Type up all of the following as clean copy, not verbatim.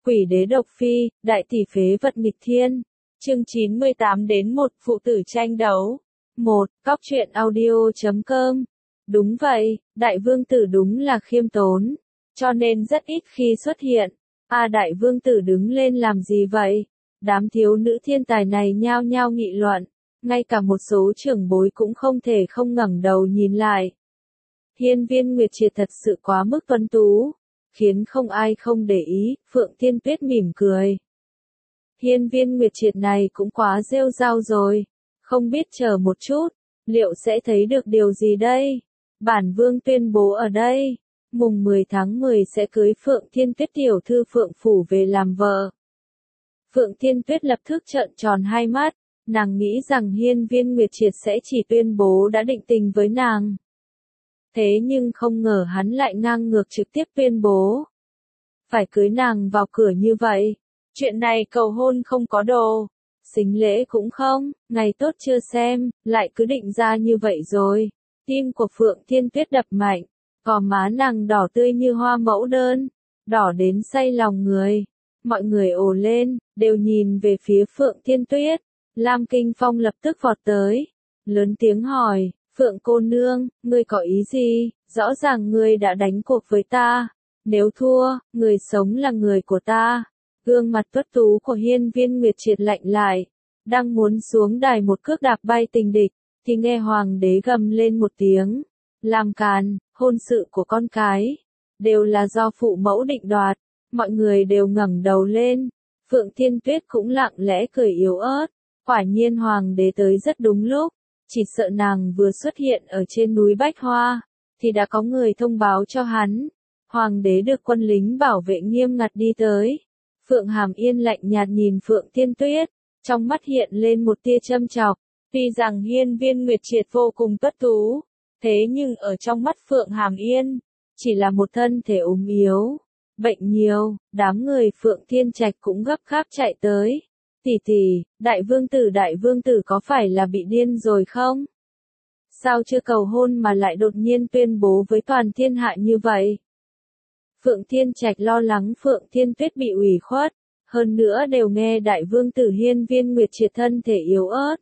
Quỷ đế độc phi, đại tỷ phế vật nghịch thiên. Chương 98 đến 1 phụ tử tranh đấu. 1. Cóc truyện audio.com. Đúng vậy, đại vương tử đúng là khiêm tốn, cho nên rất ít khi xuất hiện. Đại vương tử đứng lên làm gì vậy? Đám thiếu nữ thiên tài này nhao nhao nghị luận, ngay cả một số trưởng bối cũng không thể không ngẩng đầu nhìn lại. Hiên Viên Nguyệt Triệt thật sự quá mức tuấn tú, khiến không ai không để ý. Phượng Thiên Tuyết mỉm cười. Hiên Viên Nguyệt Triệt này cũng quá rêu rao rồi, không biết chờ một chút, liệu sẽ thấy được điều gì đây? Bản vương tuyên bố ở đây, mùng 10 tháng 10 sẽ cưới Phượng Thiên Tuyết tiểu thư Phượng Phủ về làm vợ. Phượng Thiên Tuyết lập tức trợn tròn hai mắt, nàng nghĩ rằng Hiên Viên Nguyệt Triệt sẽ chỉ tuyên bố đã định tình với nàng. Thế nhưng không ngờ hắn lại ngang ngược trực tiếp tuyên bố phải cưới nàng vào cửa như vậy. Chuyện này cầu hôn không có đồ, sính lễ cũng không, ngày tốt chưa xem, lại cứ định ra như vậy rồi. Tim của Phượng Thiên Tuyết đập mạnh, gò má nàng đỏ tươi như hoa mẫu đơn, đỏ đến say lòng người. Mọi người ồ lên, đều nhìn về phía Phượng Thiên Tuyết. Lam Kinh Phong lập tức vọt tới, lớn tiếng hỏi, Phượng cô nương, ngươi có ý gì? Rõ ràng ngươi đã đánh cuộc với ta, nếu thua, người sống là người của ta. Gương mặt tuấn tú của Hiên Viên Nguyệt Triệt lạnh lại, đang muốn xuống đài một cước đạp bay tình địch, thì nghe hoàng đế gầm lên một tiếng, làm càn, hôn sự của con cái đều là do phụ mẫu định đoạt. Mọi người đều ngẩng đầu lên, Phượng Thiên Tuyết cũng lặng lẽ cười yếu ớt, quả nhiên hoàng đế tới rất đúng lúc, chỉ sợ nàng vừa xuất hiện ở trên núi Bách Hoa, thì đã có người thông báo cho hắn. Hoàng đế được quân lính bảo vệ nghiêm ngặt đi tới. Phượng Hàm Yên lạnh nhạt nhìn Phượng Thiên Tuyết, trong mắt hiện lên một tia châm chọc. Tuy rằng Hiên Viên Nguyệt Triệt vô cùng tuấn tú, thế nhưng ở trong mắt Phượng Hàm Yên, chỉ là một thân thể ốm yếu, bệnh nhiều. Đám người Phượng Thiên Trạch cũng gấp gáp chạy tới. Tỷ tỷ, đại vương tử có phải là bị điên rồi không? Sao chưa cầu hôn mà lại đột nhiên tuyên bố với toàn thiên hạ như vậy? Phượng Thiên Trạch lo lắng Phượng Thiên Tuyết bị ủy khuất, hơn nữa đều nghe đại vương tử Hiên Viên Nguyệt Triệt thân thể yếu ớt.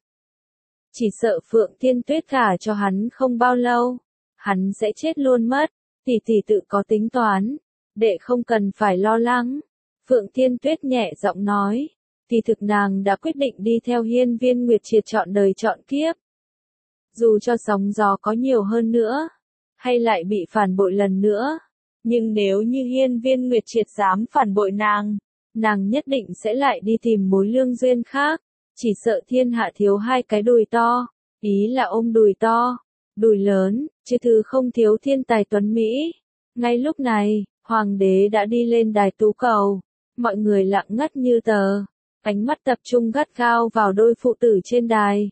Chỉ sợ Phượng Thiên Tuyết gả cho hắn không bao lâu, hắn sẽ chết luôn mất. Tỷ tỷ tự có tính toán, đệ không cần phải lo lắng. Phượng Thiên Tuyết nhẹ giọng nói, thì thực nàng đã quyết định đi theo Hiên Viên Nguyệt Triệt trọn đời trọn kiếp. Dù cho sóng gió có nhiều hơn nữa, hay lại bị phản bội lần nữa, nhưng nếu như Hiên Viên Nguyệt Triệt dám phản bội nàng nhất định sẽ lại đi tìm mối lương duyên khác. Chỉ sợ thiên hạ thiếu hai cái đùi to, ý là ôm đùi to, đùi lớn, chứ thứ không thiếu thiên tài tuấn Mỹ. Ngay lúc này, hoàng đế đã đi lên đài tú cầu, mọi người lặng ngắt như tờ, ánh mắt tập trung gắt gao vào đôi phụ tử trên đài.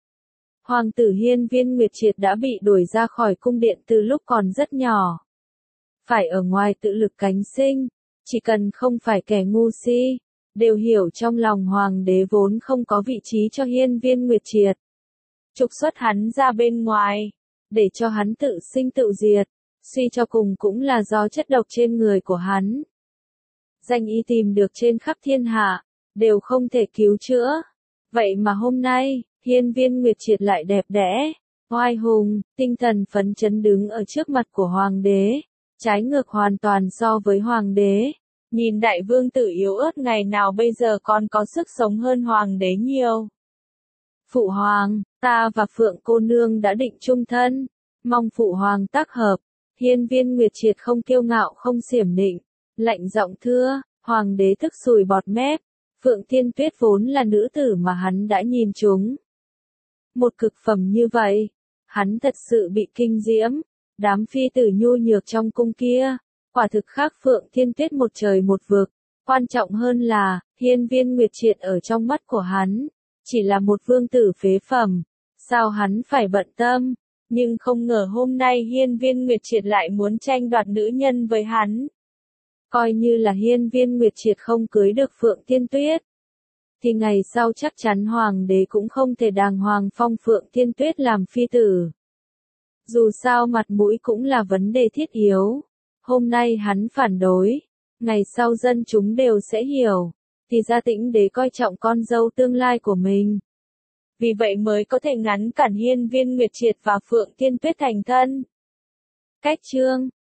Hoàng tử Hiên Viên Nguyệt Triệt đã bị đuổi ra khỏi cung điện từ lúc còn rất nhỏ. Phải ở ngoài tự lực cánh sinh, chỉ cần không phải kẻ ngu si, đều hiểu trong lòng hoàng đế vốn không có vị trí cho Hiên Viên Nguyệt Triệt. Trục xuất hắn ra bên ngoài, để cho hắn tự sinh tự diệt, suy cho cùng cũng là do chất độc trên người của hắn. Danh y tìm được trên khắp thiên hạ, đều không thể cứu chữa. Vậy mà hôm nay, Hiên Viên Nguyệt Triệt lại đẹp đẽ, oai hùng, tinh thần phấn chấn đứng ở trước mặt của hoàng đế, trái ngược hoàn toàn so với hoàng đế. Nhìn đại vương tử yếu ớt ngày nào bây giờ còn có sức sống hơn hoàng đế nhiều. Phụ hoàng, ta và Phượng cô nương đã định chung thân, mong phụ hoàng tác hợp. Hiên Viên Nguyệt Triệt không kiêu ngạo không xiểm nịnh, lạnh giọng thưa. Hoàng đế tức sùi bọt mép. Phượng Thiên Tuyết vốn là nữ tử mà hắn đã nhìn trúng. Một cực phẩm như vậy, hắn thật sự bị kinh diễm. Đám phi tử nhu nhược trong cung kia, quả thực khác Phượng Thiên Tuyết một trời một vực. Quan trọng hơn là, Hiên Viên Nguyệt Triệt ở trong mắt của hắn, chỉ là một vương tử phế phẩm. Sao hắn phải bận tâm? Nhưng không ngờ hôm nay Hiên Viên Nguyệt Triệt lại muốn tranh đoạt nữ nhân với hắn. Coi như là Hiên Viên Nguyệt Triệt không cưới được Phượng Thiên Tuyết, thì ngày sau chắc chắn hoàng đế cũng không thể đàng hoàng phong Phượng Thiên Tuyết làm phi tử. Dù sao mặt mũi cũng là vấn đề thiết yếu. Hôm nay hắn phản đối, Ngày sau dân chúng đều sẽ hiểu, thì ra Tĩnh đế coi trọng con dâu tương lai của mình. Vì vậy mới có thể ngăn cản Hiên Viên Nguyệt Triệt và Phượng Thiên Tuyết thành thân. Cách chương